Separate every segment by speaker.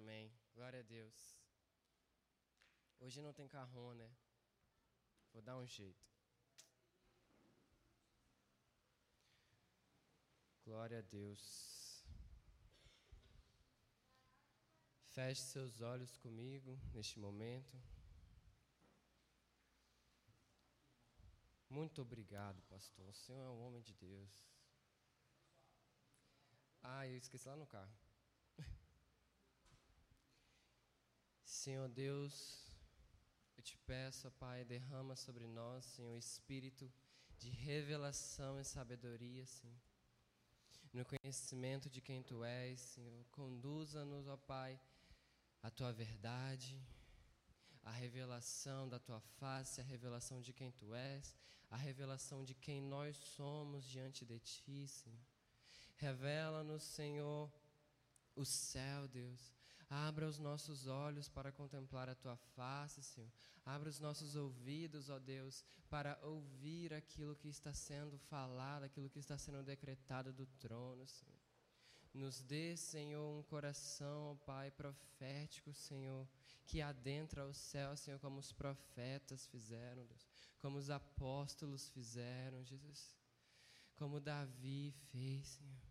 Speaker 1: Amém. Glória a Deus. Hoje não tem carrom, né? Vou dar um jeito. Glória a Deus. Feche seus olhos comigo neste momento. Muito obrigado, pastor. O Senhor é um homem de Deus. Eu esqueci lá no carro. Senhor Deus, eu te peço, Pai, derrama sobre nós, Senhor, espírito de revelação e sabedoria, Senhor. No conhecimento de quem Tu és, Senhor, conduza-nos, ó Pai, à Tua verdade, a revelação da Tua face, a revelação de quem Tu és, a revelação de quem nós somos diante de Ti, Senhor. Revela-nos, Senhor, o céu, Deus. Abra os nossos olhos para contemplar a Tua face, Senhor. Abra os nossos ouvidos, ó Deus, para ouvir aquilo que está sendo falado, aquilo que está sendo decretado do trono, Senhor. Nos dê, Senhor, um coração, ó Pai, profético, Senhor, que adentra o céu, Senhor, como os profetas fizeram, Deus, como os apóstolos fizeram, Jesus, como Davi fez, Senhor.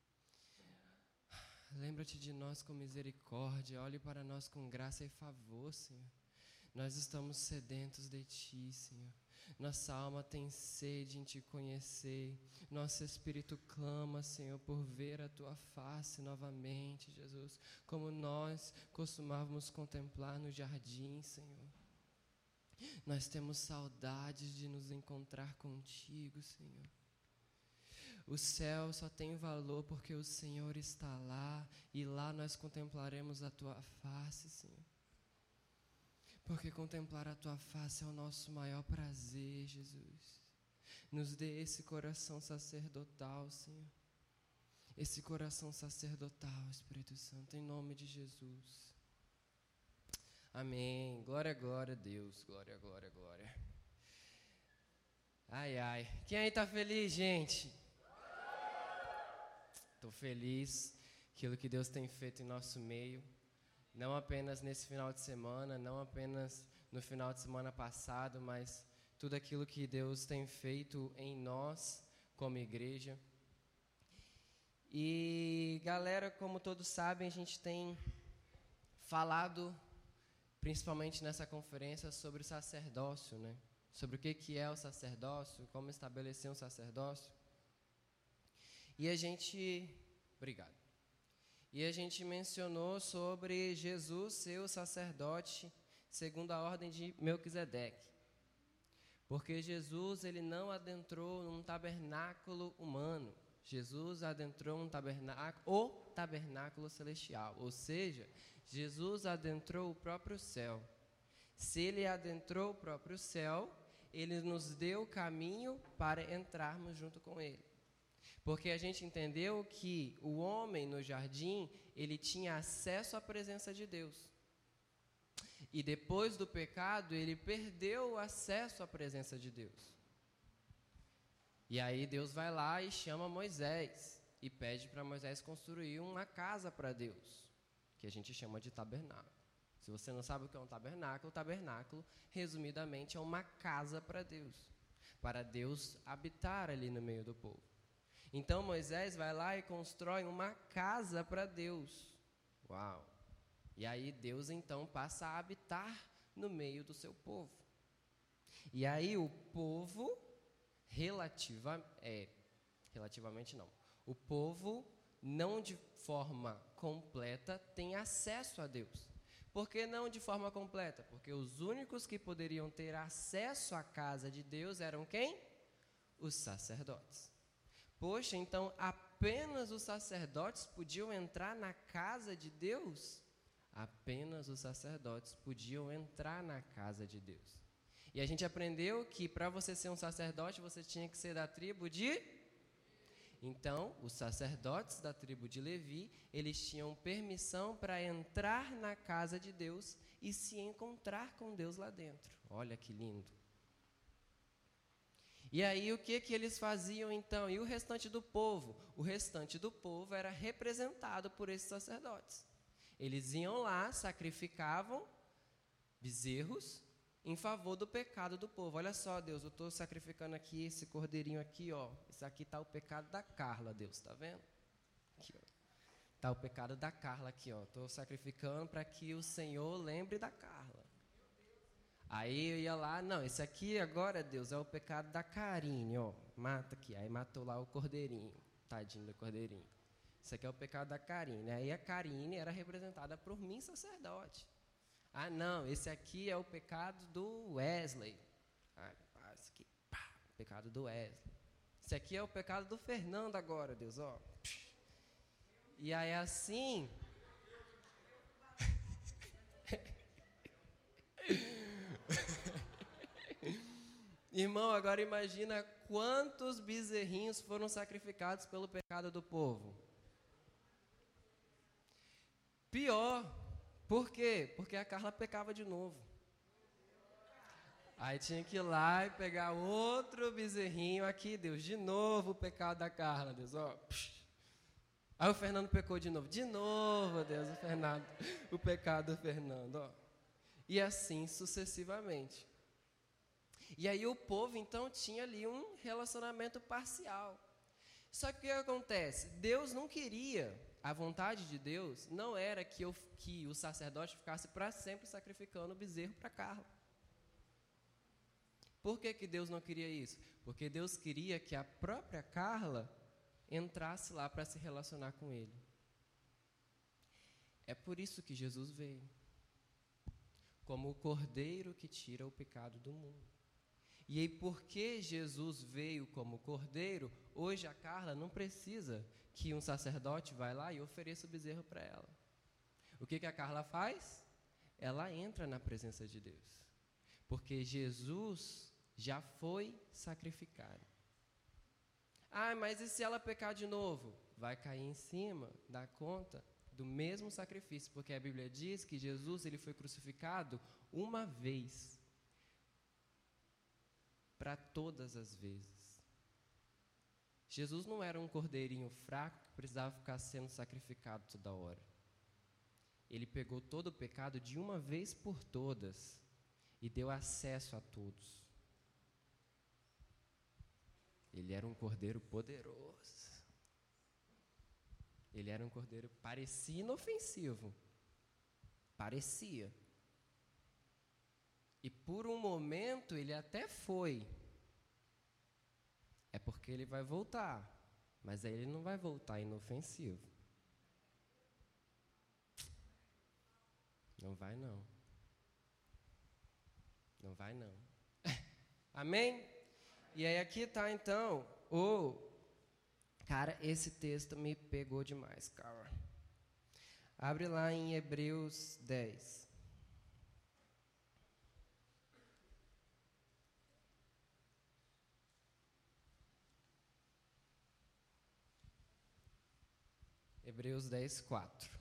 Speaker 1: Lembra-te de nós com misericórdia, olhe para nós com graça e favor, Senhor. Nós estamos sedentos de Ti, Senhor. Nossa alma tem sede em Te conhecer. Nosso espírito clama, Senhor, por ver a Tua face novamente, Jesus, como nós costumávamos contemplar no jardim, Senhor. Nós temos saudades de nos encontrar contigo, Senhor. O céu só tem valor porque o Senhor está lá, e lá nós contemplaremos a Tua face, Senhor. Porque contemplar a Tua face é o nosso maior prazer, Jesus. Nos dê esse coração sacerdotal, Senhor. Esse coração sacerdotal, Espírito Santo, em nome de Jesus. Amém. Glória, glória a Deus. Glória, glória, glória. Quem aí está feliz, gente? Estou feliz aquilo que Deus tem feito em nosso meio, não apenas nesse final de semana, não apenas no final de semana passado, mas tudo aquilo que Deus tem feito em nós como igreja. E galera, como todos sabem, a gente tem falado, principalmente nessa conferência, sobre o sacerdócio, né? Sobre o que é o sacerdócio, como estabelecer um sacerdócio. E a gente mencionou sobre Jesus ser o sacerdote segundo a ordem de Melquisedeque. Porque Jesus, ele não adentrou num tabernáculo humano. Jesus adentrou um o tabernáculo celestial. Ou seja, Jesus adentrou o próprio céu. Se ele adentrou o próprio céu, ele nos deu o caminho para entrarmos junto com ele. Porque a gente entendeu que o homem no jardim, ele tinha acesso à presença de Deus. E depois do pecado, ele perdeu o acesso à presença de Deus. E aí Deus vai lá e chama Moisés e pede para Moisés construir uma casa para Deus, que a gente chama de tabernáculo. Se você não sabe o que é um tabernáculo, resumidamente, é uma casa para Deus habitar ali no meio do povo. Então Moisés vai lá e constrói uma casa para Deus. Uau! E aí Deus então passa a habitar no meio do seu povo. E aí o povo, o povo não de forma completa tem acesso a Deus. Por que não de forma completa? Porque os únicos que poderiam ter acesso à casa de Deus eram quem? Os sacerdotes. Poxa, então apenas os sacerdotes podiam entrar na casa de Deus? Apenas os sacerdotes podiam entrar na casa de Deus. E a gente aprendeu que para você ser um sacerdote, você tinha que ser da tribo de... Então, os sacerdotes da tribo de Levi, eles tinham permissão para entrar na casa de Deus e se encontrar com Deus lá dentro. Olha que lindo. E aí o que eles faziam então? E o restante do povo? O restante do povo era representado por esses sacerdotes. Eles iam lá, sacrificavam bezerros em favor do pecado do povo. Olha só, Deus, eu estou sacrificando aqui esse cordeirinho aqui, ó. Isso aqui está o pecado da Carla, Deus, está vendo? Aqui, ó. Está o pecado da Carla aqui, ó. Estou sacrificando para que o Senhor lembre da Carla. Aí eu ia lá, não, esse aqui agora, Deus, é o pecado da Karine, ó. Mata aqui. Aí matou lá o cordeirinho, tadinho do cordeirinho. Isso aqui é o pecado da Karine. Aí a Karine era representada por mim, sacerdote. Ah, não, esse aqui é o pecado do Wesley. Ah, esse aqui, pá, o pecado do Wesley. Esse aqui é o pecado do Fernando agora, Deus, ó. E aí assim... Irmão, agora imagina quantos bezerrinhos foram sacrificados pelo pecado do povo. Pior, por quê? Porque a Carla pecava de novo. Aí tinha que ir lá e pegar outro bezerrinho aqui, Deus, de novo o pecado da Carla, Deus, ó. Aí o Fernando pecou de novo, Deus, o pecado do Fernando, ó. E assim sucessivamente. E aí o povo, então, tinha ali um relacionamento parcial. Só que o que acontece? Deus não queria, a vontade de Deus não era que o sacerdote ficasse para sempre sacrificando o bezerro para Carla. Por que Deus não queria isso? Porque Deus queria que a própria Carla entrasse lá para se relacionar com ele. É por isso que Jesus veio, como o cordeiro que tira o pecado do mundo. E aí, porque Jesus veio como cordeiro, hoje a Carla não precisa que um sacerdote vá lá e ofereça o bezerro para ela. O que a Carla faz? Ela entra na presença de Deus. Porque Jesus já foi sacrificado. Ah, mas e se ela pecar de novo? Vai cair em cima da conta do mesmo sacrifício, porque a Bíblia diz que Jesus ele foi crucificado uma vez, para todas as vezes. Jesus não era um cordeirinho fraco que precisava ficar sendo sacrificado toda hora. Ele pegou todo o pecado de uma vez por todas e deu acesso a todos. Ele era um cordeiro poderoso. Ele era um cordeiro, parecia inofensivo. Parecia. E por um momento ele até foi. É porque ele vai voltar. Mas aí ele não vai voltar inofensivo. Não vai não. Não vai não. Amém? E aí aqui está então Cara, esse texto me pegou demais, cara. Abre lá em Hebreus 10. Hebreus 10, 4.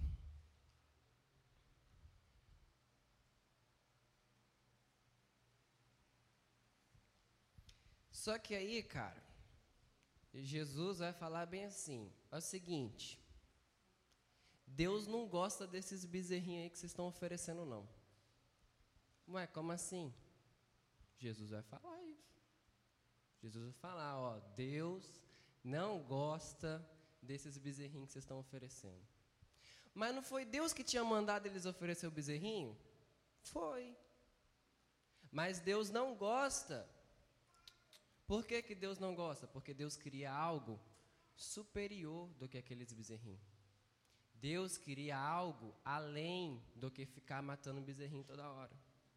Speaker 1: Só que aí, cara, Jesus vai falar bem assim, é o seguinte, Deus não gosta desses bezerrinhos aí que vocês estão oferecendo, não. Ué, como assim? Jesus vai falar isso. Jesus vai falar, ó, Deus não gosta desses bezerrinhos que vocês estão oferecendo. Mas não foi Deus que tinha mandado eles oferecer o bezerrinho? Foi. Mas Deus não gosta. Por que Deus não gosta? Porque Deus queria algo superior do que aqueles bezerrinhos. Deus queria algo além do que ficar matando bezerrinho toda hora.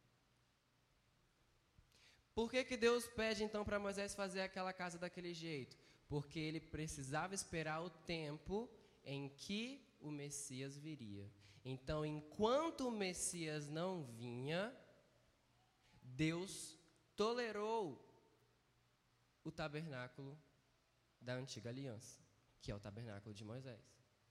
Speaker 1: Por que Deus pede então para Moisés fazer aquela casa daquele jeito? Porque ele precisava esperar o tempo em que o Messias viria. Então, enquanto o Messias não vinha, Deus tolerou o tabernáculo da antiga aliança, que é o tabernáculo de Moisés.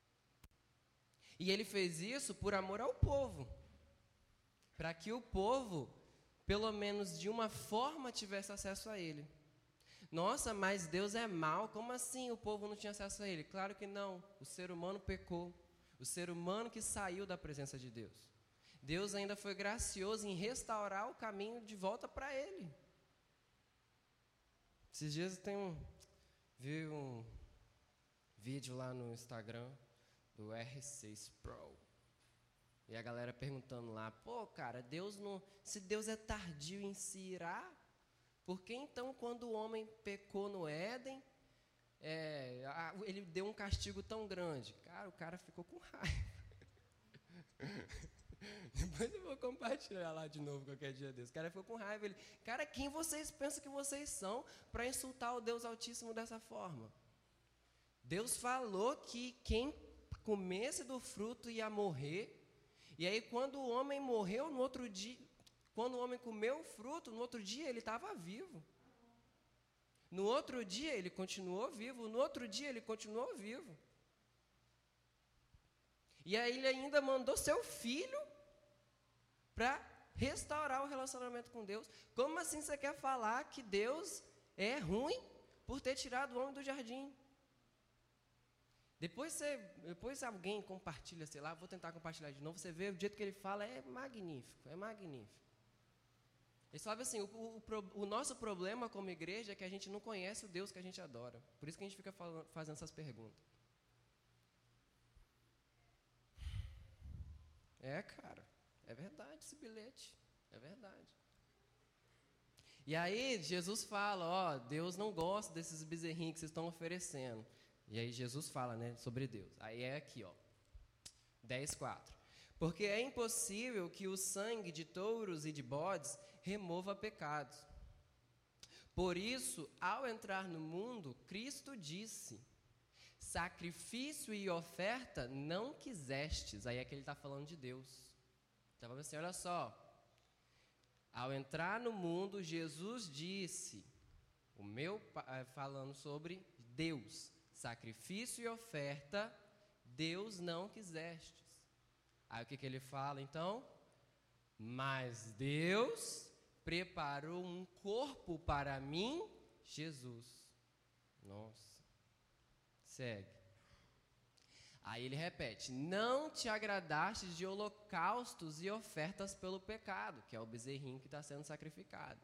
Speaker 1: E ele fez isso por amor ao povo, para que o povo, pelo menos de uma forma, tivesse acesso a ele. Nossa, mas Deus é mau, como assim o povo não tinha acesso a ele? Claro que não, o ser humano pecou. o ser humano que saiu da presença de Deus. Deus ainda foi gracioso em restaurar o caminho de volta para Ele. Esses dias vi um vídeo lá no Instagram do R6 Pro. E a galera perguntando lá, pô, cara, se Deus é tardio em se irar, por que então quando o homem pecou no Éden, ele deu um castigo tão grande? Cara, o cara ficou com raiva. Depois eu vou compartilhar lá de novo qualquer dia desse. O cara ficou com raiva. Ele, cara, quem vocês pensam que vocês são para insultar o Deus Altíssimo dessa forma? Deus falou que quem comesse do fruto ia morrer. E aí, quando o homem morreu, no outro dia, quando o homem comeu o fruto, no outro dia ele estava vivo. No outro dia ele continuou vivo. No outro dia ele continuou vivo. E aí ele ainda mandou seu filho para restaurar o relacionamento com Deus. Como assim você quer falar que Deus é ruim por ter tirado o homem do jardim? Depois alguém compartilha, sei lá, vou tentar compartilhar de novo, você vê o jeito que ele fala, é magnífico, é magnífico. Ele fala assim, o nosso problema como igreja é que a gente não conhece o Deus que a gente adora. Por isso que a gente fica fazendo essas perguntas. Cara, é verdade esse bilhete, é verdade. E aí Jesus fala, Deus não gosta desses bezerrinhos que vocês estão oferecendo. E aí Jesus fala, sobre Deus. Aí é aqui, 10:4. Porque é impossível que o sangue de touros e de bodes remova pecados. Por isso, ao entrar no mundo, Cristo disse, sacrifício e oferta não quisestes. Aí é que ele está falando de Deus. Então, falando assim, olha só. Ao entrar no mundo, Jesus disse, falando sobre Deus, sacrifício e oferta, Deus não quisestes. Aí o que ele fala então? Mas Deus preparou um corpo para mim, Jesus. Nossa. Segue. Aí ele repete, não te agradastes de holocaustos e ofertas pelo pecado, que é o bezerrinho que está sendo sacrificado.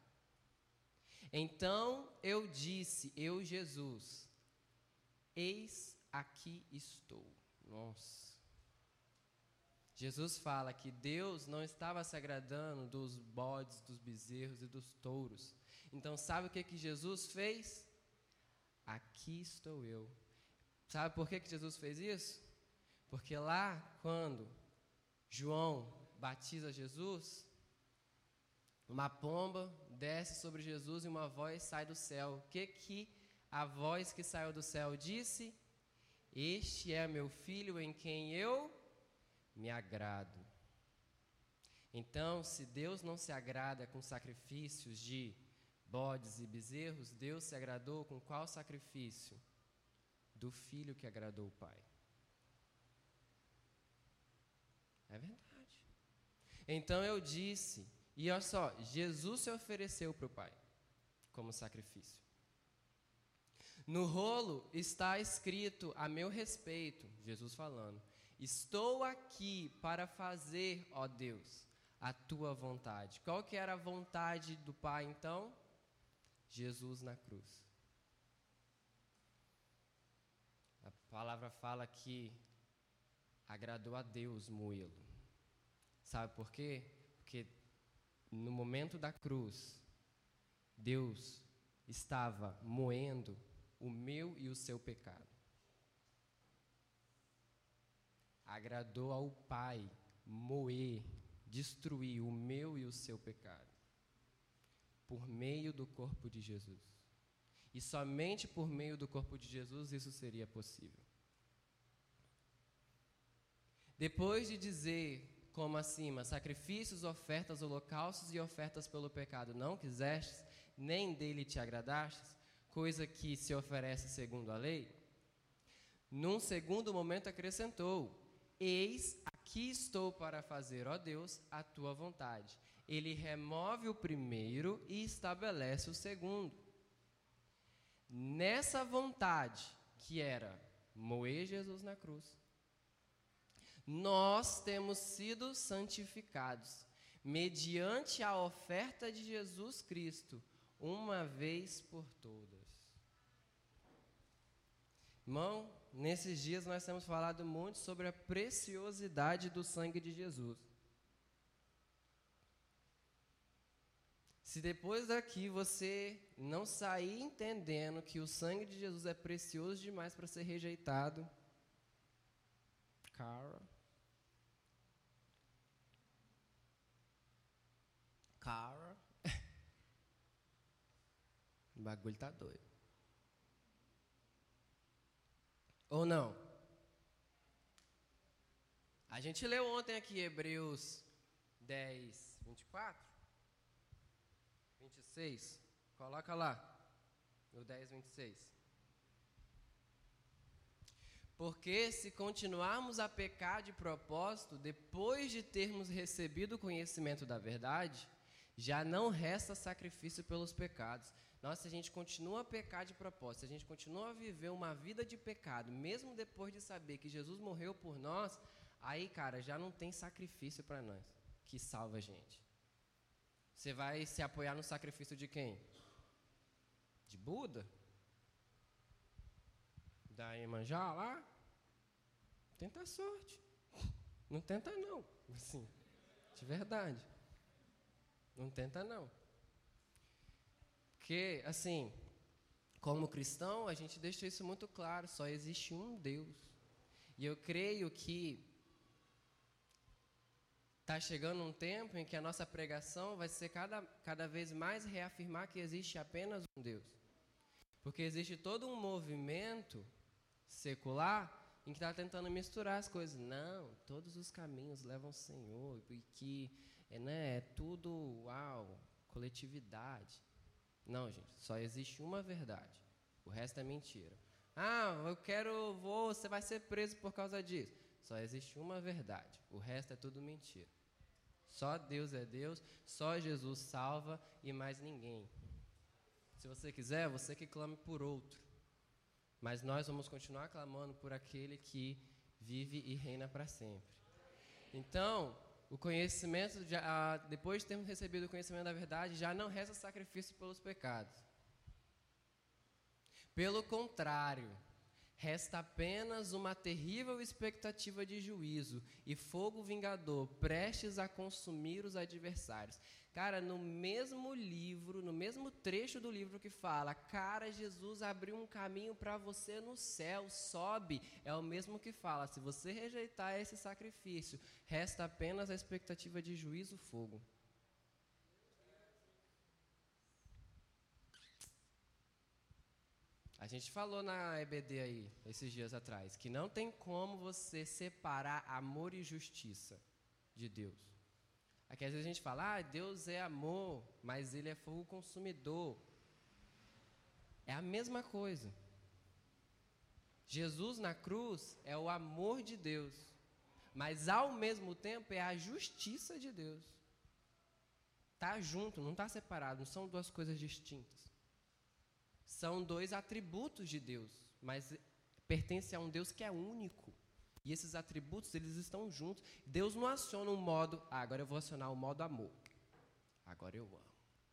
Speaker 1: Então eu disse, eu Jesus, eis aqui estou. Nossa. Jesus fala que Deus não estava se agradando dos bodes, dos bezerros e dos touros. Então sabe o que Jesus fez? Aqui estou eu. Sabe por que Jesus fez isso? Porque lá, quando João batiza Jesus, uma pomba desce sobre Jesus e uma voz sai do céu. O que a voz que saiu do céu disse? Este é meu filho em quem eu me agrado. Então, se Deus não se agrada com sacrifícios de bodes e bezerros, Deus se agradou com qual sacrifício? Do filho que agradou o Pai. É verdade. Então eu disse, e olha só, Jesus se ofereceu para o Pai como sacrifício. No rolo está escrito a meu respeito, Jesus falando, estou aqui para fazer, ó Deus, a tua vontade. Qual que era a vontade do Pai então? Jesus na cruz. A palavra fala que agradou a Deus moê-lo. Sabe por quê? Porque no momento da cruz, Deus estava moendo o meu e o seu pecado. Agradou ao Pai moer, destruir o meu e o seu pecado, por meio do corpo de Jesus. E somente por meio do corpo de Jesus isso seria possível. Depois de dizer, como acima, sacrifícios, ofertas, holocaustos e ofertas pelo pecado não quisestes, nem dele te agradastes, coisa que se oferece segundo a lei, num segundo momento acrescentou, eis, aqui estou para fazer, ó Deus, a tua vontade. Ele remove o primeiro e estabelece o segundo. Nessa vontade, que era moer Jesus na cruz, nós temos sido santificados mediante a oferta de Jesus Cristo, uma vez por todas. Irmão, nesses dias nós temos falado muito sobre a preciosidade do sangue de Jesus. Se depois daqui você não sair entendendo que o sangue de Jesus é precioso demais para ser rejeitado, cara, o bagulho tá doido. Ou não? A gente leu ontem aqui Hebreus 10, 24, 26. Coloca lá, no 10, 26. Porque se continuarmos a pecar de propósito, depois de termos recebido o conhecimento da verdade, já não resta sacrifício pelos pecados. Nossa, se a gente continua a pecar de propósito, se a gente continua a viver uma vida de pecado, mesmo depois de saber que Jesus morreu por nós, aí, cara, já não tem sacrifício para nós que salva a gente. Você vai se apoiar no sacrifício de quem? De Buda? Da Iemanjá lá? Tenta a sorte. Não tenta não, assim, de verdade. Não tenta não. Porque, assim, como cristão, a gente deixa isso muito claro, só existe um Deus. E eu creio que está chegando um tempo em que a nossa pregação vai ser cada vez mais reafirmar que existe apenas um Deus. Porque existe todo um movimento secular em que está tentando misturar as coisas. Não, todos os caminhos levam ao Senhor, e que é tudo, coletividade. Não, gente, só existe uma verdade. O resto é mentira. Você vai ser preso por causa disso. Só existe uma verdade. O resto é tudo mentira. Só Deus é Deus, só Jesus salva e mais ninguém. Se você quiser, você que clame por outro. Mas nós vamos continuar clamando por aquele que vive e reina para sempre. Então, o conhecimento, depois de termos recebido o conhecimento da verdade, já não resta sacrifício pelos pecados. Pelo contrário, resta apenas uma terrível expectativa de juízo e fogo vingador, prestes a consumir os adversários. Cara, no mesmo livro, no mesmo trecho do livro que fala, cara, Jesus abriu um caminho para você no céu, sobe, é o mesmo que fala, se você rejeitar esse sacrifício, resta apenas a expectativa de juízo, fogo. A gente falou na EBD aí, esses dias atrás, que não tem como você separar amor e justiça de Deus. Aqui às vezes a gente fala, Deus é amor, mas Ele é fogo consumidor. É a mesma coisa. Jesus na cruz é o amor de Deus, mas ao mesmo tempo é a justiça de Deus. Está junto, não está separado, não são duas coisas distintas. São dois atributos de Deus, mas pertence a um Deus que é único. E esses atributos, eles estão juntos. Deus não aciona um modo, agora eu vou acionar o modo amor. Agora eu amo.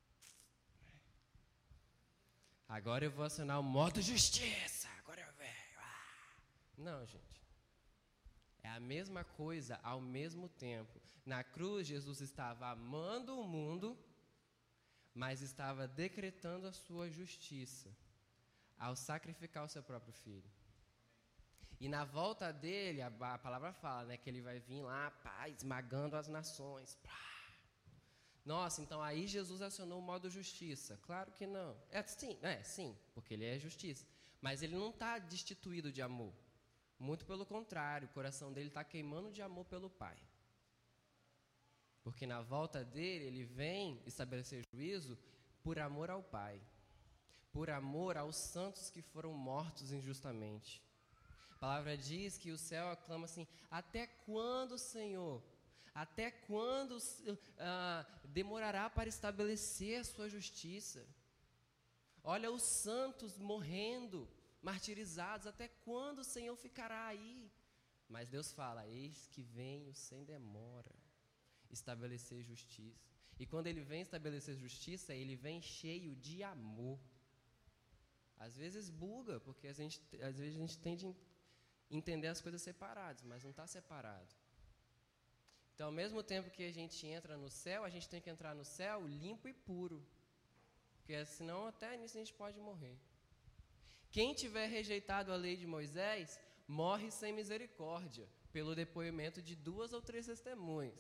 Speaker 1: Agora eu vou acionar o modo justiça. Agora eu venho. Não, gente. É a mesma coisa ao mesmo tempo. Na cruz, Jesus estava amando o mundo, mas estava decretando a sua justiça ao sacrificar o seu próprio filho. E na volta dele, a palavra fala, que ele vai vir lá, esmagando as nações. Nossa, então aí Jesus acionou o modo justiça. Claro que não. Sim, porque ele é justiça. Mas ele não está destituído de amor. Muito pelo contrário, o coração dele está queimando de amor pelo Pai. Porque na volta dele, ele vem estabelecer juízo por amor ao Pai. Por amor aos santos que foram mortos injustamente. A palavra diz que o céu aclama assim, até quando, Senhor? Até quando demorará para estabelecer a sua justiça? Olha os santos morrendo, martirizados, até quando o Senhor ficará aí? Mas Deus fala, eis que venho sem demora estabelecer justiça. E quando ele vem estabelecer justiça, ele vem cheio de amor. Às vezes buga, porque às vezes a gente tende a entender as coisas separadas, mas não está separado. Então, ao mesmo tempo que a gente entra no céu, a gente tem que entrar no céu limpo e puro. Porque senão até nisso a gente pode morrer. Quem tiver rejeitado a lei de Moisés, morre sem misericórdia, pelo depoimento de 2 ou 3 testemunhas.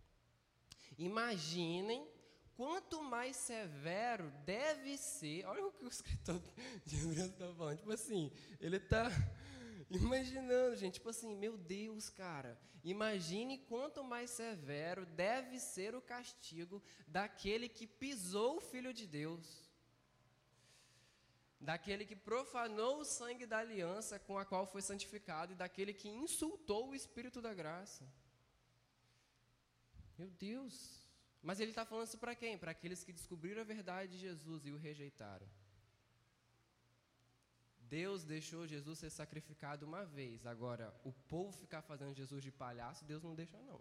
Speaker 1: Imaginem quanto mais severo deve ser. Olha o que o escritor de Hebreus está falando. Tipo assim, ele está imaginando, gente. Tipo assim, meu Deus, cara. Imagine quanto mais severo deve ser o castigo daquele que pisou o Filho de Deus. Daquele que profanou o sangue da aliança com a qual foi santificado e daquele que insultou o Espírito da graça. Meu Deus. Mas ele está falando isso para quem? Para aqueles que descobriram a verdade de Jesus e o rejeitaram. Deus deixou Jesus ser sacrificado uma vez. Agora, o povo ficar fazendo Jesus de palhaço, Deus não deixa não.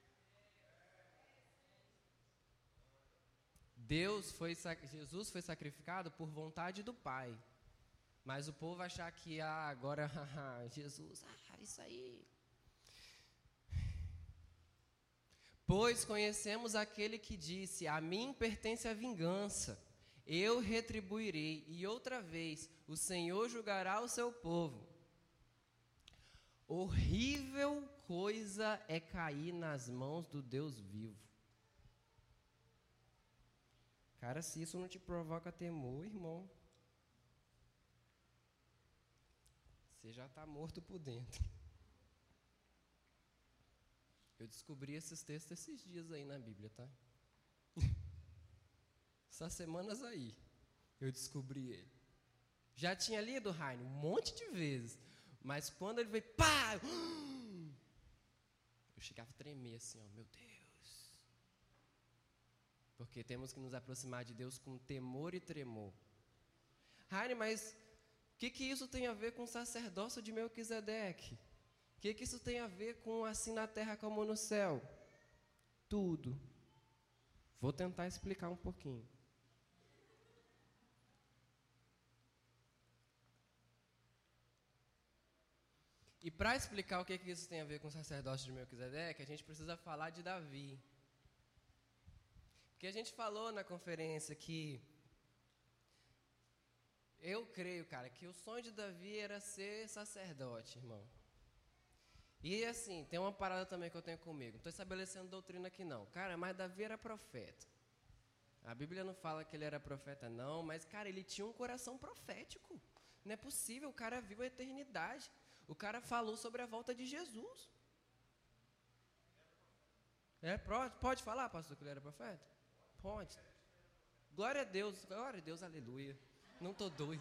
Speaker 1: Jesus foi sacrificado por vontade do Pai. Mas o povo achar que agora, Jesus, isso aí. Pois conhecemos aquele que disse, a mim pertence a vingança, eu retribuirei, e outra vez o Senhor julgará o seu povo. Horrível coisa é cair nas mãos do Deus vivo. Cara, se isso não te provoca temor, irmão, você já está morto por dentro. Eu descobri esses textos esses dias aí na Bíblia, tá? Essas semanas aí, eu descobri ele. Já tinha lido, Rainer, um monte de vezes. Mas quando ele veio, pá! Eu chegava a tremer assim, ó, meu Deus. Porque temos que nos aproximar de Deus com temor e tremor. Rainer, mas o que isso tem a ver com o sacerdócio de Melquisedeque? O que isso tem a ver com assim na terra como no céu? Tudo. Vou tentar explicar um pouquinho. E para explicar o que isso tem a ver com o sacerdócio de Melquisedeque, a gente precisa falar de Davi. Porque a gente falou na conferência que eu creio, cara, que o sonho de Davi era ser sacerdote, irmão. E assim, tem uma parada também que eu tenho comigo. Não estou estabelecendo doutrina aqui não. Cara, mas Davi era profeta. A Bíblia não fala que ele era profeta não, mas, cara, ele tinha um coração profético. Não é possível, o cara viu a eternidade. O cara falou sobre a volta de Jesus. Pode falar, pastor, que ele era profeta? Pode. Glória a Deus, aleluia. Não estou doido.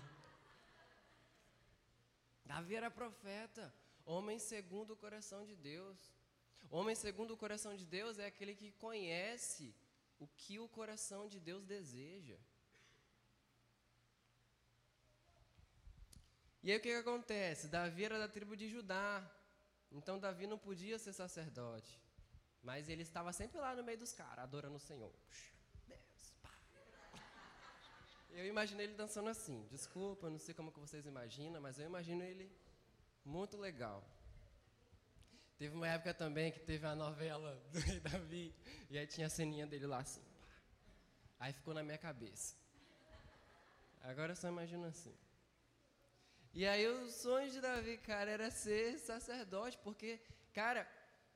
Speaker 1: Davi era profeta. Homem segundo o coração de Deus. Homem segundo o coração de Deus é aquele que conhece o que o coração de Deus deseja. E aí o que acontece? Davi era da tribo de Judá. Então Davi não podia ser sacerdote. Mas ele estava sempre lá no meio dos caras, adorando o Senhor. Deus, pá. Eu imaginei ele dançando assim. Desculpa, não sei como que vocês imaginam, mas eu imagino ele muito legal. Teve uma época também que teve a novela do Rei Davi, e aí tinha a ceninha dele lá assim. Pá. Aí ficou na minha cabeça. Agora eu só imagino assim. E aí o sonho de Davi, cara, era ser sacerdote, porque, cara,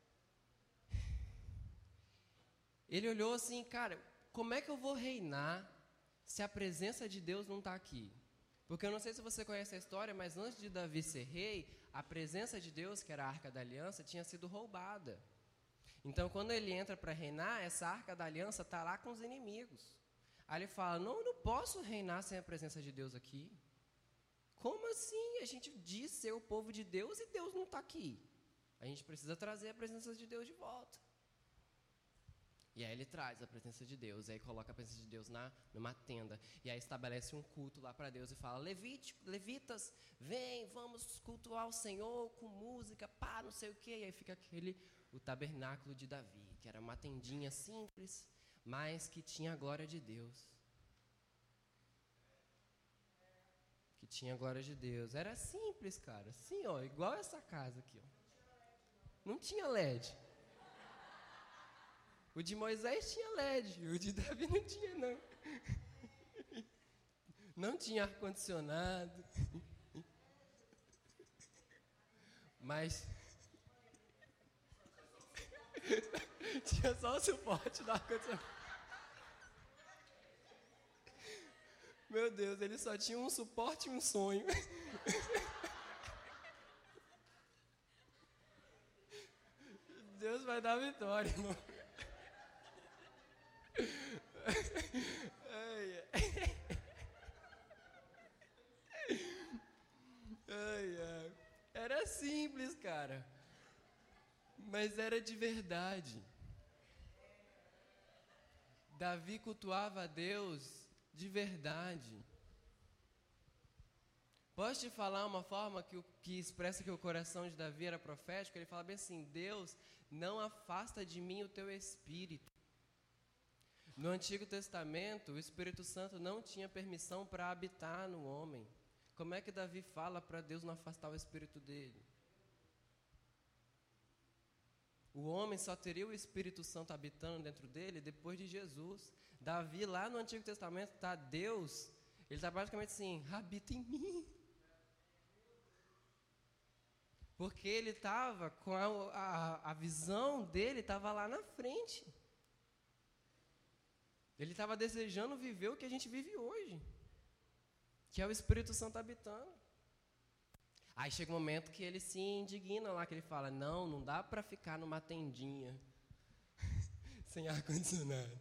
Speaker 1: ele olhou assim, cara, como é que eu vou reinar se a presença de Deus não está aqui? Porque eu não sei se você conhece a história, mas antes de Davi ser rei, a presença de Deus, que era a Arca da Aliança, tinha sido roubada. Então, quando ele entra para reinar, essa Arca da Aliança está lá com os inimigos. Aí ele fala, não posso reinar sem a presença de Deus aqui. Como assim? A gente diz ser o povo de Deus e Deus não está aqui. A gente precisa trazer a presença de Deus de volta. E aí ele traz a presença de Deus, e aí coloca a presença de Deus numa tenda, e aí estabelece um culto lá para Deus e fala, levitas, vem, vamos cultuar o Senhor com música, pá, não sei o quê. E aí fica o tabernáculo de Davi, que era uma tendinha simples, mas que tinha a glória de Deus. Que tinha a glória de Deus. Era simples, cara, assim, ó, igual essa casa aqui, ó. Não tinha LED. O de Moisés tinha LED, o de Davi não tinha, não. Não tinha ar-condicionado. Mas tinha só o suporte do ar-condicionado. Meu Deus, ele só tinha um suporte e um sonho. Deus vai dar vitória, irmão. Ai, ai. Era simples, cara. Mas era de verdade. Davi cultuava a Deus de verdade. Posso te falar uma forma que expressa que o coração de Davi era profético? Ele fala bem assim, Deus, não afasta de mim o teu espírito. No Antigo Testamento, o Espírito Santo não tinha permissão para habitar no homem. Como é que Davi fala para Deus não afastar o espírito dele? O homem só teria o Espírito Santo habitando dentro dele depois de Jesus. Davi, lá no Antigo Testamento, está Deus, ele está praticamente assim, habita em mim. Porque ele estava com a visão dele, estava lá na frente. Ele estava desejando viver o que a gente vive hoje, que é o Espírito Santo habitando. Aí chega um momento que ele se indigna lá, que ele fala, não dá para ficar numa tendinha sem ar-condicionado.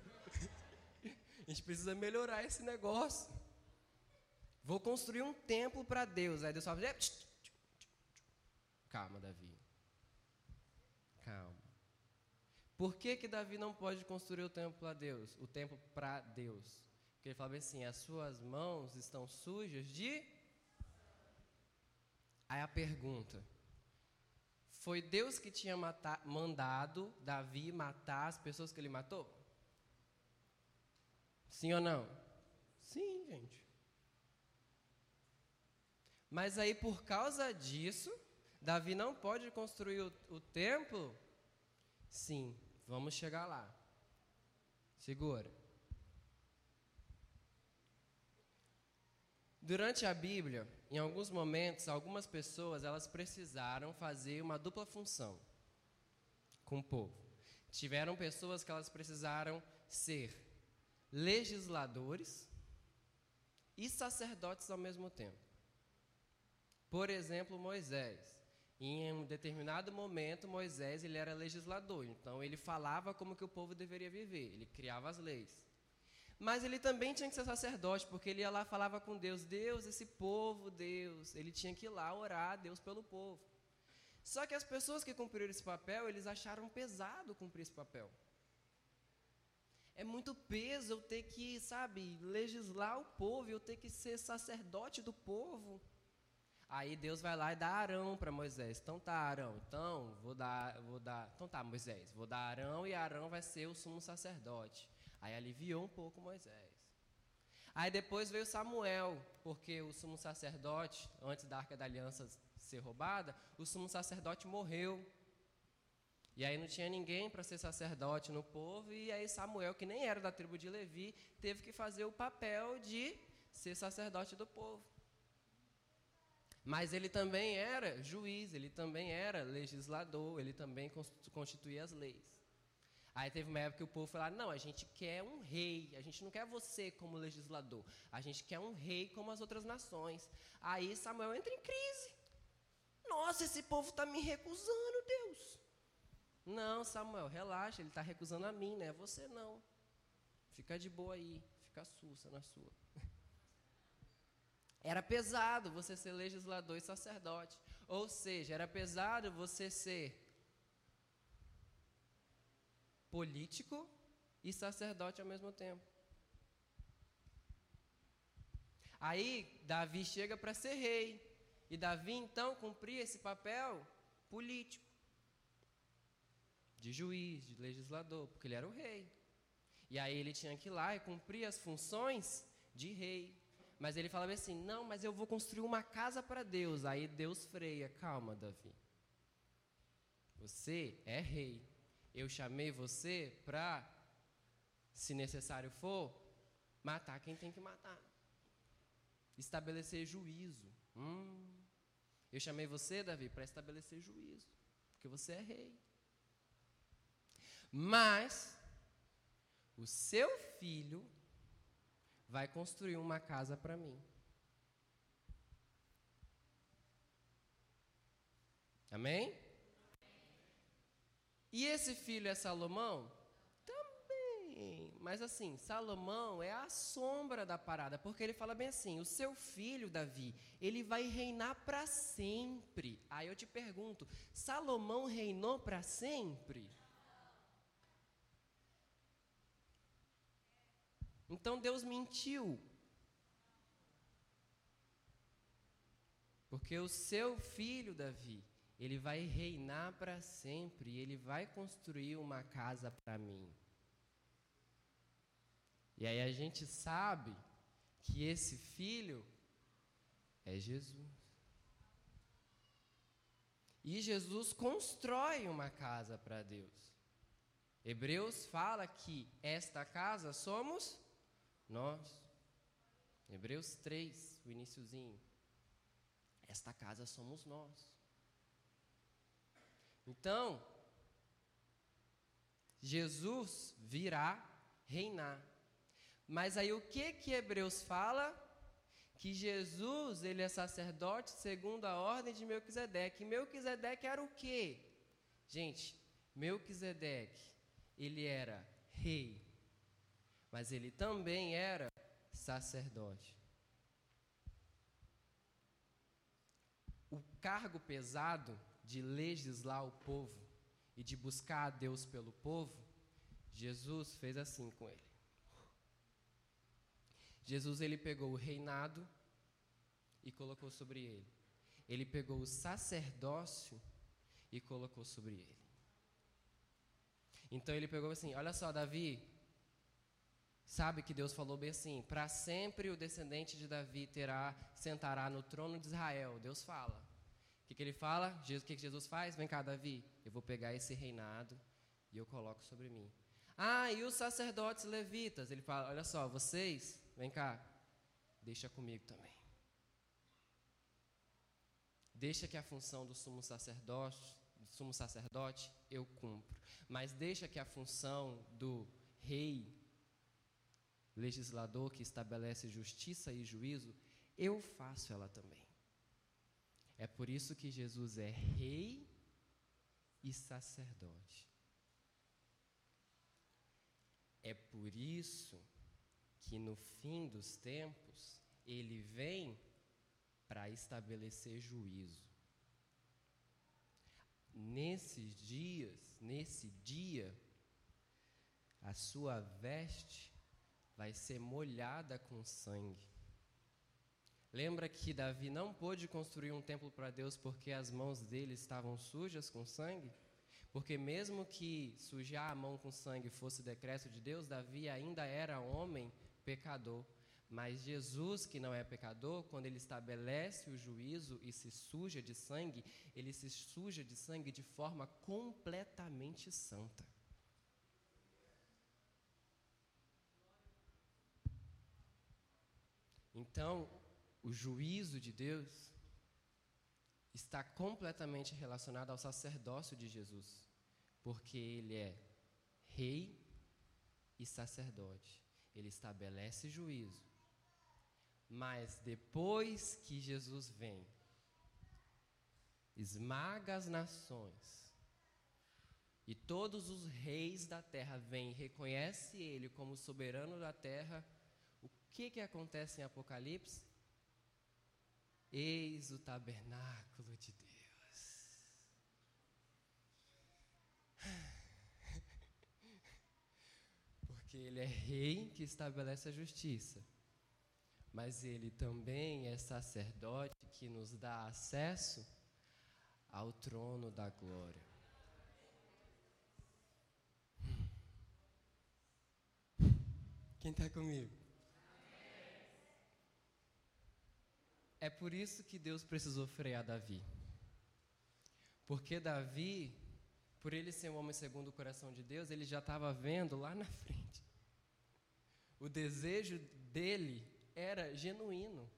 Speaker 1: A gente precisa melhorar esse negócio. Vou construir um templo para Deus. Aí Deus fala, calma, Davi. Calma. Por que Davi não pode construir o templo a Deus? O templo para Deus? Porque ele fala assim, as suas mãos estão sujas de... Aí a pergunta, foi Deus que tinha mandado Davi matar as pessoas que ele matou? Sim ou não? Sim, gente. Mas aí por causa disso, Davi não pode construir o templo? Sim, vamos chegar lá. Segura. Durante a Bíblia, em alguns momentos, algumas pessoas elas precisaram fazer uma dupla função com o povo. Tiveram pessoas que elas precisaram ser legisladores e sacerdotes ao mesmo tempo. Por exemplo, Moisés. Em um determinado momento, Moisés ele era legislador, então ele falava como que o povo deveria viver, ele criava as leis. Mas ele também tinha que ser sacerdote, porque ele ia lá e falava com Deus, Deus, esse povo, Deus, ele tinha que ir lá orar a Deus pelo povo. Só que as pessoas que cumpriram esse papel, eles acharam pesado cumprir esse papel. É muito peso eu ter que, legislar o povo, eu ter que ser sacerdote do povo. Aí Deus vai lá e dá Arão para Moisés. Então tá, Arão, então tá, Moisés, vou dar Arão e Arão vai ser o sumo sacerdote. Aí aliviou um pouco Moisés. Aí depois veio Samuel, porque o sumo sacerdote, antes da Arca da Aliança ser roubada, o sumo sacerdote morreu. E aí não tinha ninguém para ser sacerdote no povo, e aí Samuel, que nem era da tribo de Levi, teve que fazer o papel de ser sacerdote do povo. Mas ele também era juiz, ele também era legislador, ele também constituía as leis. Aí teve uma época que o povo falou, não, a gente quer um rei, a gente não quer você como legislador, a gente quer um rei como as outras nações. Aí Samuel entra em crise. Nossa, esse povo está me recusando, Deus. Não, Samuel, relaxa, ele está recusando a mim, né? Você não. Fica de boa aí, fica sussa na sua. Era pesado você ser legislador e sacerdote. Ou seja, era pesado você ser político e sacerdote ao mesmo tempo. Aí Davi chega para ser rei, e Davi então cumpria esse papel político, de juiz, de legislador, porque ele era o rei. E aí ele tinha que ir lá e cumprir as funções de rei. Mas ele falava assim, não, mas eu vou construir uma casa para Deus. Aí Deus freia, calma, Davi. Você é rei. Eu chamei você para, se necessário for, matar quem tem que matar. Estabelecer juízo. Eu chamei você, Davi, para estabelecer juízo, porque você é rei. Mas o seu filho vai construir uma casa para mim. Amém? E esse filho é Salomão? Também. Mas assim, Salomão é a sombra da parada, porque ele fala bem assim, o seu filho, Davi, ele vai reinar para sempre. Aí eu te pergunto, Salomão reinou para sempre? Então Deus mentiu. Porque o seu filho, Davi, ele vai reinar para sempre, e ele vai construir uma casa para mim. E aí a gente sabe que esse filho é Jesus. E Jesus constrói uma casa para Deus. Hebreus fala que esta casa somos nós. Hebreus 3, o iniciozinho. Esta casa somos nós. Então, Jesus virá reinar. Mas aí o que Hebreus fala? Que Jesus, ele é sacerdote segundo a ordem de Melquisedeque. E Melquisedeque era o quê? Gente, Melquisedeque, ele era rei, mas ele também era sacerdote. O cargo pesado de legislar o povo e de buscar a Deus pelo povo, Jesus fez assim com ele. Jesus, ele pegou o reinado e colocou sobre ele. Ele pegou o sacerdócio e colocou sobre ele. Então ele pegou assim, olha só, Davi, sabe que Deus falou bem assim, para sempre o descendente de Davi sentará no trono de Israel. Deus fala. O que ele fala? O que Jesus faz? Vem cá, Davi, eu vou pegar esse reinado e eu coloco sobre mim. Ah, e os sacerdotes levitas? Ele fala, olha só, vocês, vem cá, deixa comigo também. Deixa que a função do sumo sacerdote eu cumpro. Mas deixa que a função do rei, legislador que estabelece justiça e juízo, eu faço ela também. É por isso que Jesus é rei e sacerdote. É por isso que no fim dos tempos, ele vem para estabelecer juízo. Nesse dia, a sua veste vai ser molhada com sangue. Lembra que Davi não pôde construir um templo para Deus porque as mãos dele estavam sujas com sangue? Porque mesmo que sujar a mão com sangue fosse decreto de Deus, Davi ainda era homem pecador. Mas Jesus, que não é pecador, quando ele estabelece o juízo e se suja de sangue, ele se suja de sangue de forma completamente santa. Então, o juízo de Deus está completamente relacionado ao sacerdócio de Jesus, porque ele é rei e sacerdote. Ele estabelece juízo. Mas depois que Jesus vem, esmaga as nações, e todos os reis da terra vêm e reconhecem ele como soberano da terra, o que acontece em Apocalipse? Eis o tabernáculo de Deus. Porque ele é rei que estabelece a justiça. Mas ele também é sacerdote que nos dá acesso ao trono da glória. Quem está comigo? É por isso que Deus precisou frear Davi. Porque Davi, por ele ser um homem segundo o coração de Deus, ele já estava vendo lá na frente. O desejo dele era genuíno.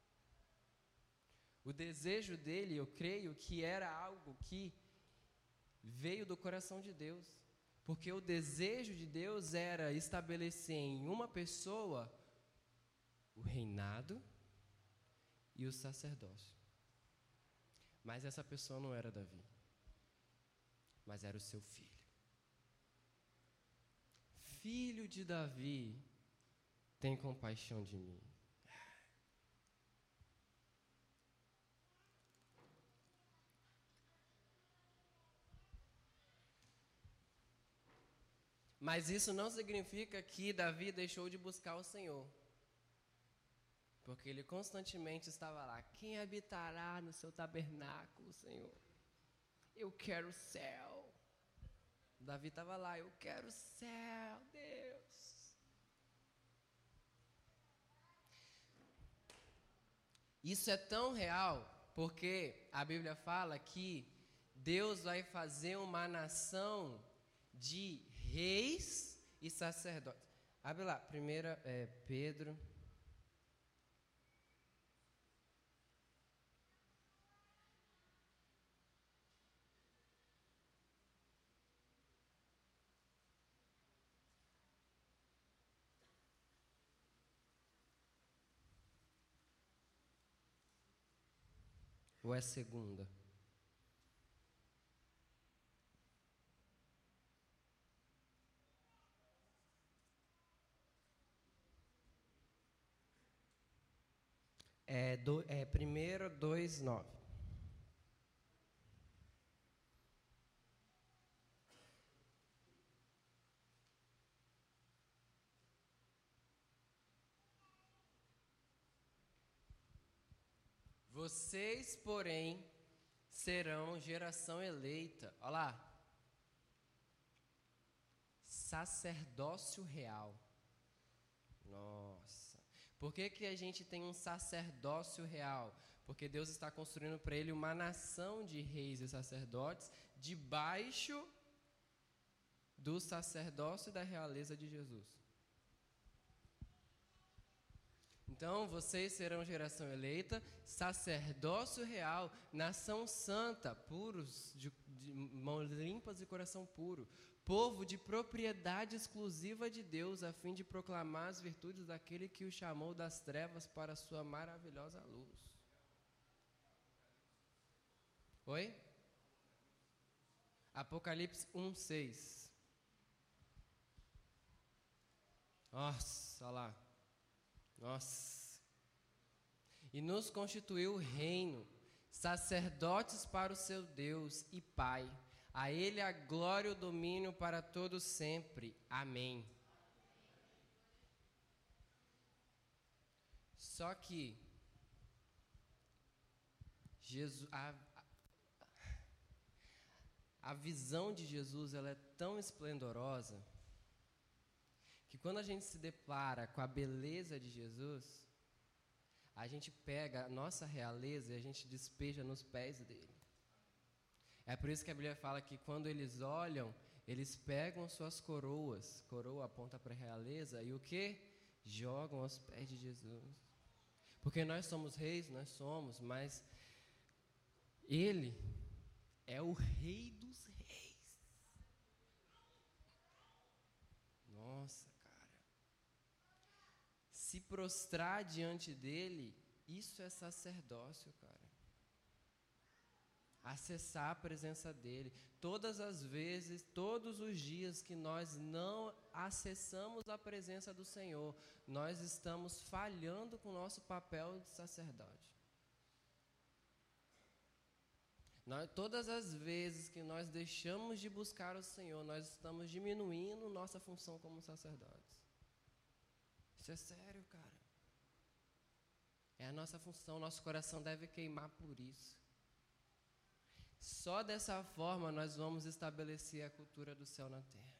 Speaker 1: O desejo dele, eu creio que era algo que veio do coração de Deus. Porque o desejo de Deus era estabelecer em uma pessoa o reinado e o sacerdócio. Mas essa pessoa não era Davi, mas era o seu filho. Filho de Davi, tem compaixão de mim. Mas isso não significa que Davi deixou de buscar o Senhor. Porque ele constantemente estava lá. Quem habitará no seu tabernáculo, Senhor? Eu quero o céu. Davi estava lá. Eu quero o céu, Deus. Isso é tão real porque a Bíblia fala que Deus vai fazer uma nação de reis e sacerdotes. Abre lá, 1 Pedro. Ou é segunda? É 1 2:9. Vocês, porém, serão geração eleita. Olha lá. Sacerdócio real. Nossa. Por que a gente tem um sacerdócio real? Porque Deus está construindo para ele uma nação de reis e sacerdotes debaixo do sacerdócio e da realeza de Jesus. Então, vocês serão geração eleita, sacerdócio real, nação santa, puros, de mãos limpas e coração puro, povo de propriedade exclusiva de Deus, a fim de proclamar as virtudes daquele que o chamou das trevas para a sua maravilhosa luz. Oi? Apocalipse 1:6. Nossa, olha lá. Nossa. E nos constituiu reino, sacerdotes para o seu Deus e Pai. A Ele a glória e o domínio para todos sempre. Amém. Só que Jesus, a visão de Jesus, ela é tão esplendorosa que quando a gente se depara com a beleza de Jesus, a gente pega a nossa realeza e a gente despeja nos pés dele. É por isso que a Bíblia fala que quando eles olham, eles pegam suas coroas, coroa aponta para a realeza, e o que? Jogam aos pés de Jesus. Porque nós somos reis, nós somos, mas ele é o rei dos reis. Nossa, cara. Se prostrar diante dele, isso é sacerdócio, cara. Acessar a presença dele. Todas as vezes, todos os dias que nós não acessamos a presença do Senhor, nós estamos falhando com o nosso papel de sacerdote. Todas as vezes que nós deixamos de buscar o Senhor, nós estamos diminuindo nossa função como sacerdotes. Isso é sério, cara. É a nossa função, nosso coração deve queimar por isso. Só dessa forma nós vamos estabelecer a cultura do céu na terra.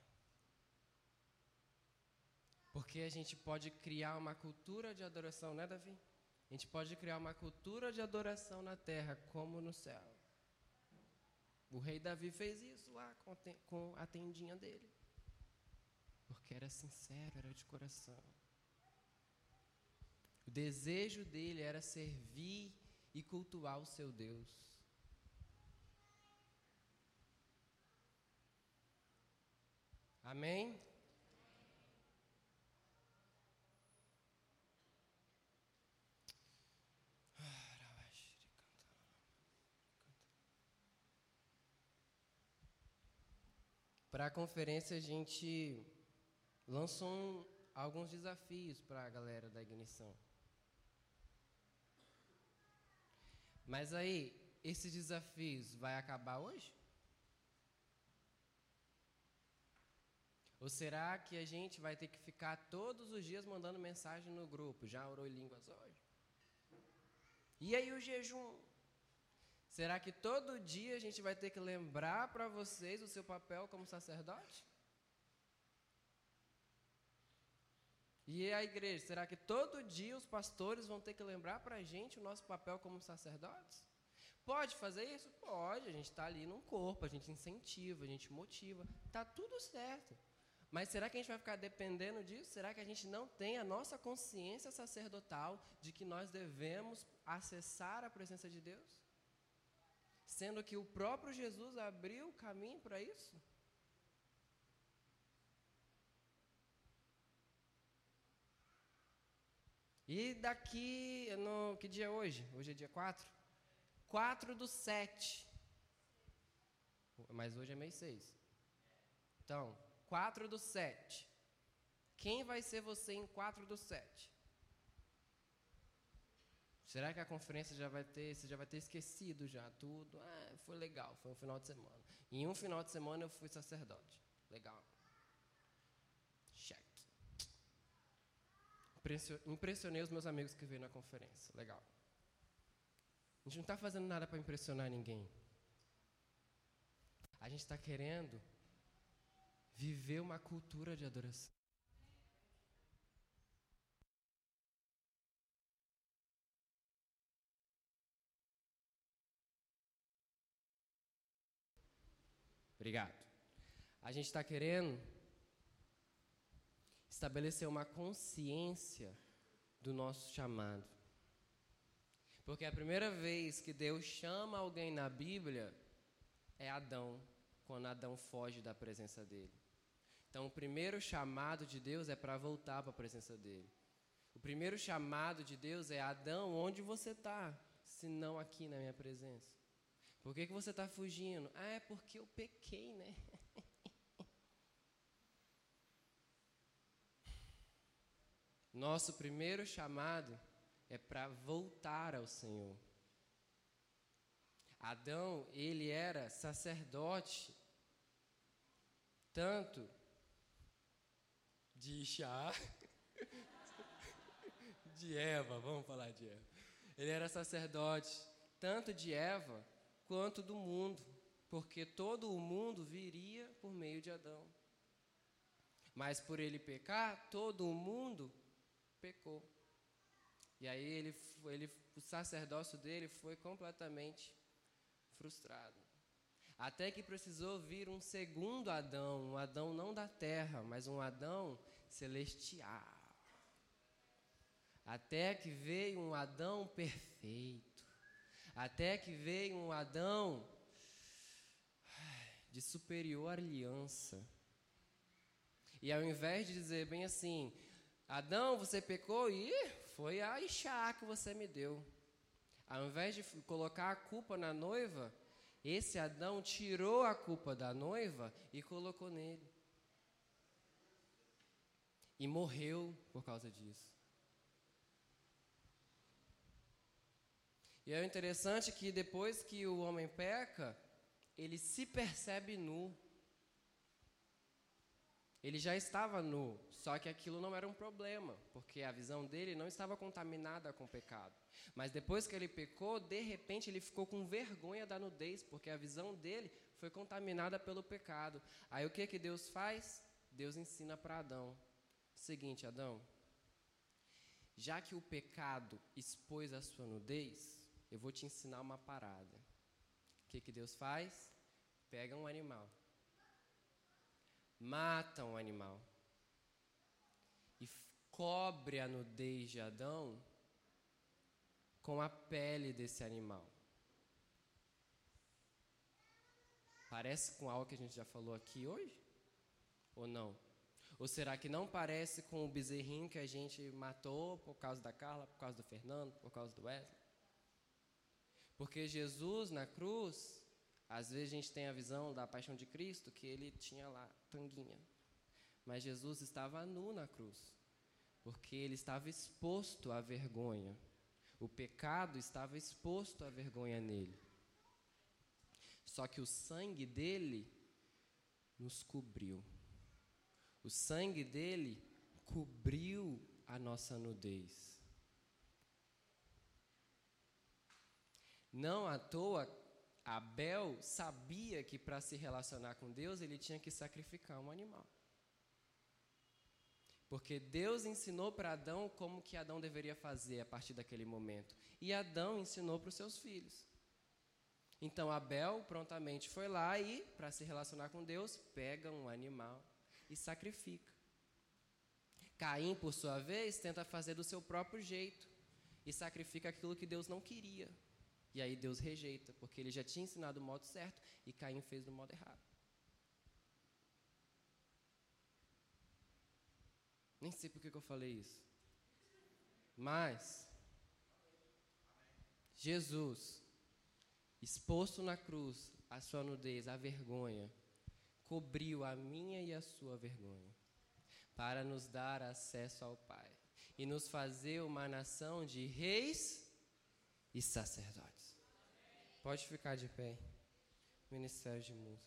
Speaker 1: Porque a gente pode criar uma cultura de adoração, né, Davi? A gente pode criar uma cultura de adoração na terra, como no céu. O rei Davi fez isso lá com a tendinha dele. Porque era sincero, era de coração. O desejo dele era servir e cultuar o seu Deus. Amém? Para a conferência, a gente lançou alguns desafios para a galera da Ignição. Mas aí, esses desafios vai acabar hoje? Ou será que a gente vai ter que ficar todos os dias mandando mensagem no grupo? Já orou em línguas hoje? E aí o jejum? Será que todo dia a gente vai ter que lembrar para vocês o seu papel como sacerdote? E a igreja, será que todo dia os pastores vão ter que lembrar para a gente o nosso papel como sacerdotes? Pode fazer isso? Pode, a gente está ali num corpo, a gente incentiva, a gente motiva, está tudo certo. Mas será que a gente vai ficar dependendo disso? Será que a gente não tem a nossa consciência sacerdotal de que nós devemos acessar a presença de Deus? Sendo que o próprio Jesus abriu o caminho para isso? E daqui, que dia é hoje? Hoje é dia 4? 4/7. Mas hoje é mês 6. Então, 4/7. Quem vai ser você em 4/7? Será que a conferência você já vai ter esquecido já tudo? Foi legal, foi um final de semana. Em um final de semana eu fui sacerdote. Legal. Cheque. Impressionei os meus amigos que veio na conferência. Legal. A gente não está fazendo nada para impressionar ninguém. A gente está querendo viver uma cultura de adoração. Obrigado. A gente está querendo estabelecer uma consciência do nosso chamado. Porque a primeira vez que Deus chama alguém na Bíblia é Adão, quando Adão foge da presença dele. Então, o primeiro chamado de Deus é para voltar para a presença dele. O primeiro chamado de Deus é: Adão, onde você está, se não aqui na minha presença? Por que você está fugindo? É porque eu pequei, né? Nosso primeiro chamado é para voltar ao Senhor. Adão, ele era sacerdote, tanto de Ixá, de Eva, vamos falar de Eva. Ele era sacerdote, tanto de Eva, quanto do mundo, porque todo o mundo viria por meio de Adão. Mas por ele pecar, todo o mundo pecou. E aí o sacerdócio dele foi completamente frustrado. Até que precisou vir um segundo Adão, um Adão não da terra, mas um Adão celestial. Até que veio um Adão perfeito. Até que veio um Adão de superior aliança. E ao invés de dizer bem assim: Adão, você pecou e foi a Ixá que você me deu. Ao invés de colocar a culpa na noiva, esse Adão tirou a culpa da noiva e colocou nele. E morreu por causa disso. E é interessante que depois que o homem peca, ele se percebe nu. Ele já estava nu, só que aquilo não era um problema, porque a visão dele não estava contaminada com o pecado. Mas depois que ele pecou, de repente ele ficou com vergonha da nudez, porque a visão dele foi contaminada pelo pecado. Aí o que Deus faz? Deus ensina para Adão. Seguinte, Adão, já que o pecado expôs a sua nudez, eu vou te ensinar uma parada. O que Deus faz? Pega um animal. Mata um animal e cobre a nudez de Adão com a pele desse animal. Parece com algo que a gente já falou aqui hoje? Ou não? Ou será que não parece com o bezerrinho que a gente matou por causa da Carla, por causa do Fernando, por causa do Wesley? Porque Jesus na cruz, às vezes a gente tem a visão da paixão de Cristo, que ele tinha lá tanguinha. Mas Jesus estava nu na cruz, porque ele estava exposto à vergonha. O pecado estava exposto à vergonha nele. Só que o sangue dele nos cobriu. O sangue dele cobriu a nossa nudez. Não à toa, Abel sabia que para se relacionar com Deus, ele tinha que sacrificar um animal. Porque Deus ensinou para Adão como que Adão deveria fazer a partir daquele momento. E Adão ensinou para os seus filhos. Então Abel prontamente foi lá e, para se relacionar com Deus, pega um animal e sacrifica. Caim, por sua vez, tenta fazer do seu próprio jeito e sacrifica aquilo que Deus não queria. E aí Deus rejeita, porque ele já tinha ensinado o modo certo e Caim fez do modo errado. Nem sei por que eu falei isso. Mas Jesus, exposto na cruz, a sua nudez, a vergonha, cobriu a minha e a sua vergonha, para nos dar acesso ao Pai e nos fazer uma nação de reis e sacerdotes. Pode ficar de pé. Ministério de Música.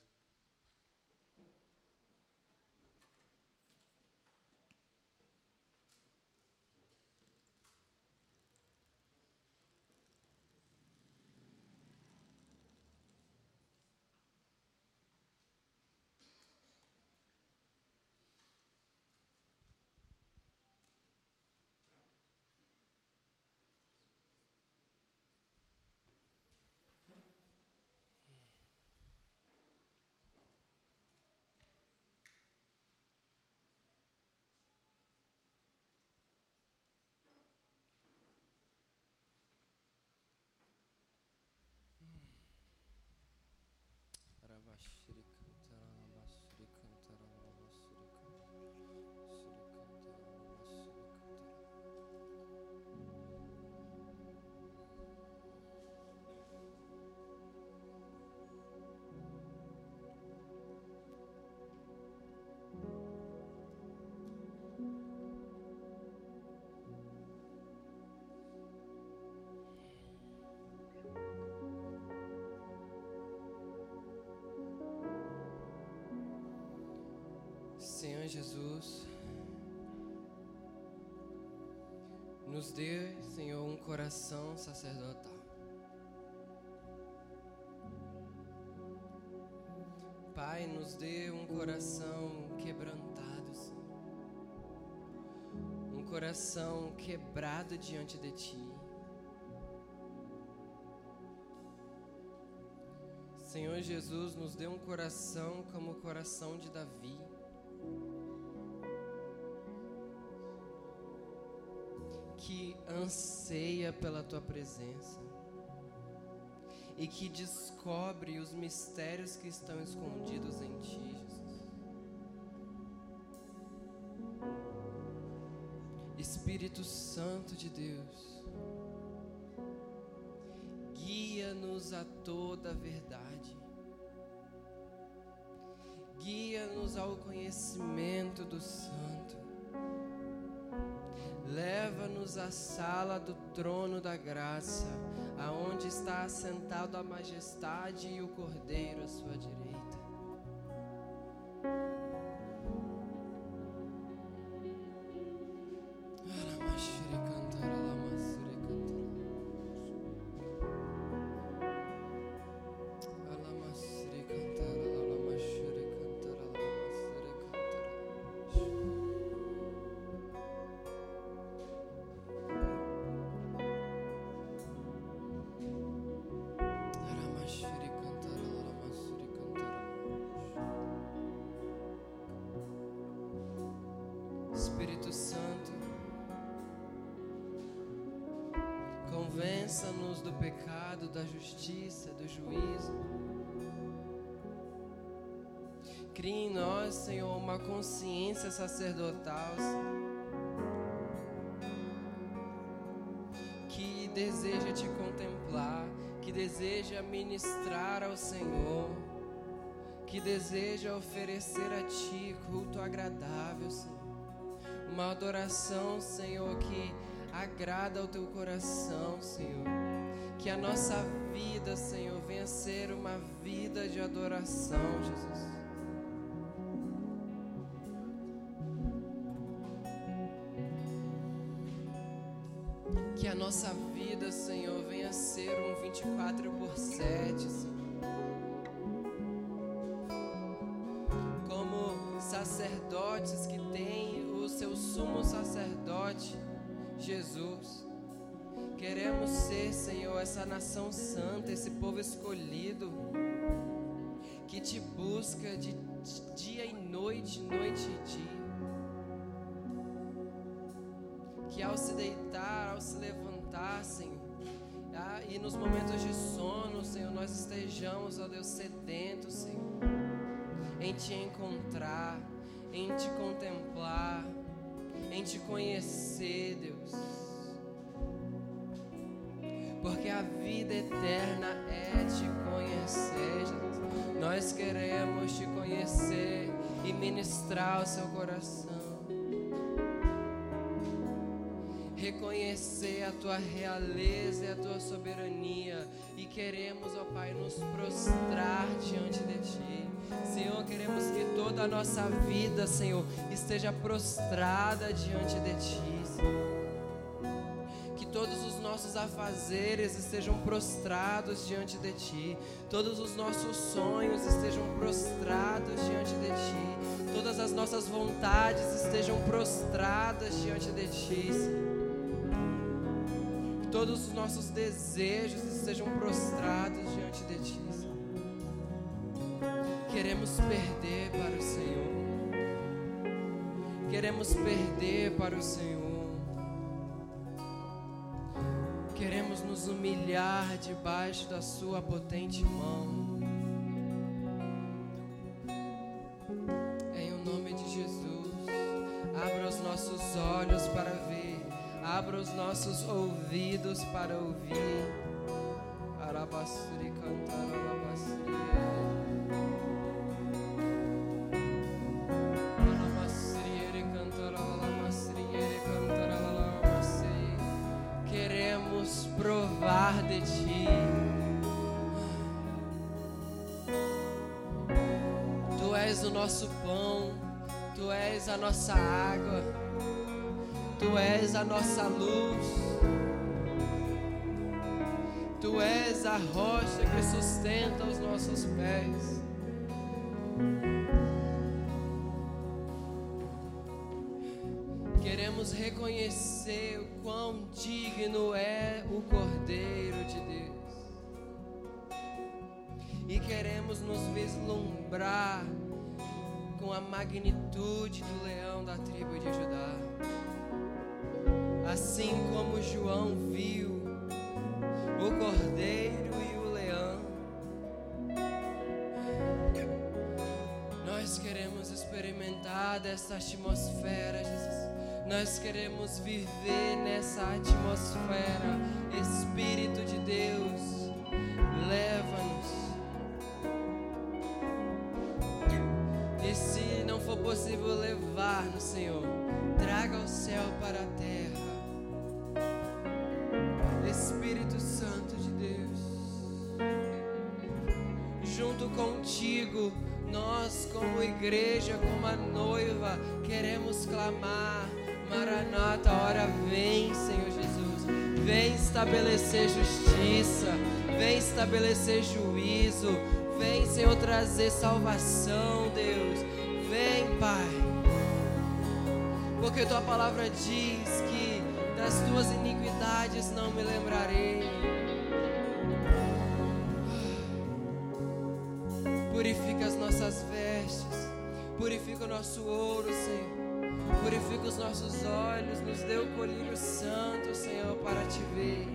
Speaker 1: Senhor Jesus, nos dê, Senhor, um coração sacerdotal. Pai, nos dê um coração quebrantado, Senhor. Um coração quebrado diante de Ti. Senhor Jesus, nos dê um coração como o coração de Davi. Que anseia pela Tua presença e que descobre os mistérios que estão escondidos em Ti, Jesus. Espírito Santo de Deus, guia-nos a toda a verdade, guia-nos ao conhecimento do Santo. Leva-nos à sala do trono da graça, aonde está assentado a majestade e o Cordeiro à sua direita. Espírito Santo, convença-nos do pecado, da justiça, do juízo. Crie em nós, Senhor, uma consciência sacerdotal, que deseja te contemplar, que deseja ministrar ao Senhor, que deseja oferecer a Ti culto agradável, Senhor. Uma adoração, Senhor, que agrada ao Teu coração, Senhor. Que a nossa vida, Senhor, venha ser uma vida de adoração, Jesus. Que a nossa vida, Senhor, venha ser um 24/7, Senhor. Como sacerdotes que têm o seu sumo sacerdote, Jesus. Queremos ser, Senhor, essa nação santa, esse povo escolhido, que te busca de dia e noite, noite e dia. Que ao se deitar, ao se levantar, Senhor, e nos momentos de sono, Senhor, nós estejamos, ó Deus, sedentos, Senhor, em te encontrar, em te contemplar, em te conhecer, Deus. Porque a vida eterna é te conhecer, Jesus. Nós queremos te conhecer e ministrar o seu coração. Reconhecer a tua realeza e a tua soberania. E queremos, ó Pai, nos prostrar diante de ti. Senhor, queremos que toda a nossa vida, Senhor, esteja prostrada diante de ti, Senhor. Que todos os nossos afazeres estejam prostrados diante de ti. Todos os nossos sonhos estejam prostrados diante de ti. Todas as nossas vontades estejam prostradas diante de ti, Senhor. Que todos os nossos desejos estejam prostrados diante de ti, Senhor. Queremos perder para o Senhor. Queremos perder para o Senhor. Queremos nos humilhar debaixo da sua potente mão. Em o nome de Jesus, abra os nossos olhos para ver, abra os nossos ouvidos para ouvir. Arabasuri cantar, alabasuri. Provar de ti. Tu és o nosso pão, tu és a nossa água, tu és a nossa luz, tu és a rocha que sustenta os nossos pés. Queremos reconhecer o quão digno é o Cordeiro de Deus. E queremos nos vislumbrar com a magnitude do leão da tribo de Judá. Assim como João viu o Cordeiro e o leão, nós queremos experimentar dessa atmosfera, Jesus. Nós queremos viver nessa atmosfera. Espírito de Deus, leva-nos. E se não for possível levar-nos, Senhor, traga o céu para a terra. Espírito Santo de junto contigo, nós como igreja, como a noiva, queremos clamar: Maranata, a hora vem, Senhor Jesus. Vem estabelecer justiça, vem estabelecer juízo, vem, Senhor, trazer salvação, Deus. Vem, Pai, porque Tua palavra diz que das Tuas iniquidades não me lembrarei. Purifica as nossas vestes, purifica o nosso ouro, Senhor, purifica os nossos olhos, nos dê o colírio santo, Senhor, para Te ver.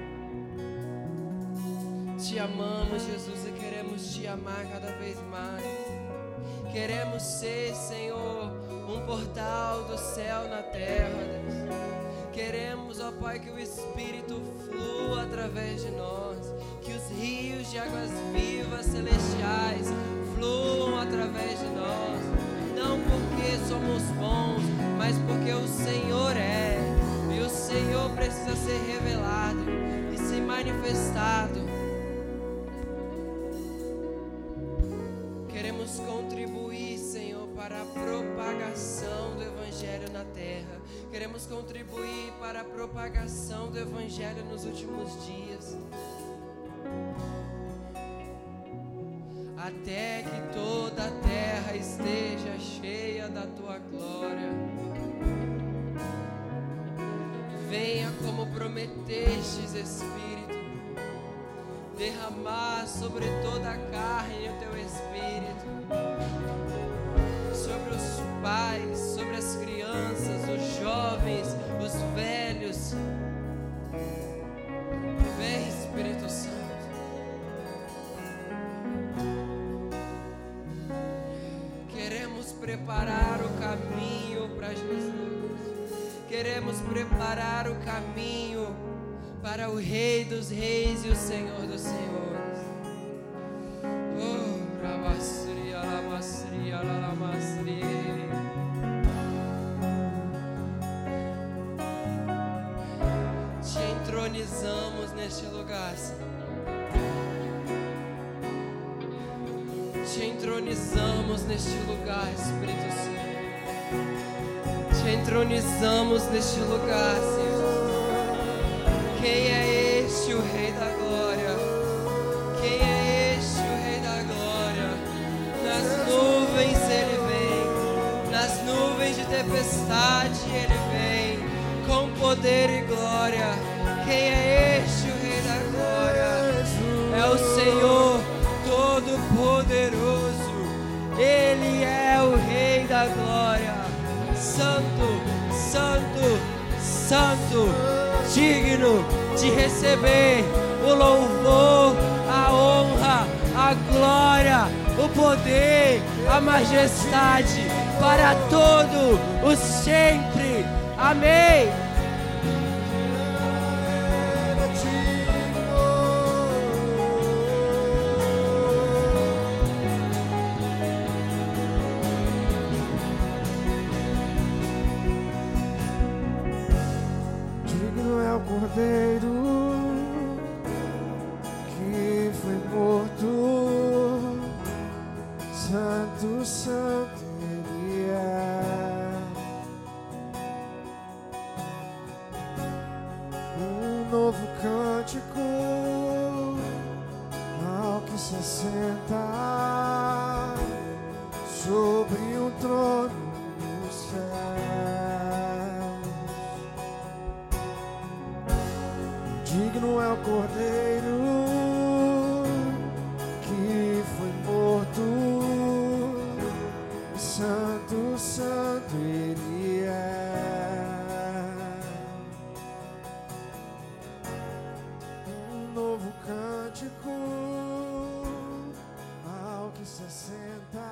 Speaker 1: Te amamos, Jesus, e queremos Te amar cada vez mais. Queremos ser, Senhor, um portal do céu na terra, Deus. Queremos, ó Pai, que o Espírito flua através de nós, que os rios de águas vivas celestiais fluam através de nós, não porque somos bons, mas porque o Senhor é, e o Senhor precisa ser revelado e se manifestado. Queremos contribuir, Senhor, para a propagação do Evangelho na terra. Queremos contribuir para a propagação do Evangelho nos últimos dias, até que toda a terra esteja cheia da Tua glória. Venha como prometestes, Espírito, derramar sobre toda a carne o Teu Espírito, sobre os pais, sobre as crianças, os jovens, os velhos. Vem, Espírito Santo. Queremos preparar o caminho para Jesus. Queremos preparar o caminho para o Rei dos Reis e o Senhor dos Senhores. Oh, Rabasri, Alamasri, Alamasri. Te entronizamos neste lugar, Senhor. Te entronizamos neste lugar, Espírito Santo. Te entronizamos neste lugar, Senhor. Quem é este, o Rei da Glória? Quem é este, o Rei da Glória? Nas nuvens Ele vem, nas nuvens de tempestade Ele vem, com poder e glória. Quem é este, o Rei da Glória? É o Senhor Todo-Poderoso. Ele é o Rei da Glória. Santo, Santo, Santo, digno de receber o louvor, a honra, a glória, o poder, a majestade para todo o sempre. Amém.
Speaker 2: Cordeiro que foi morto, Santo, Santo Ele é. Um novo cântico ao que se senta sobre um trono no céu. Digno é o Cordeiro que foi morto, Santo, Santo Ele é. Um novo cântico ao que se senta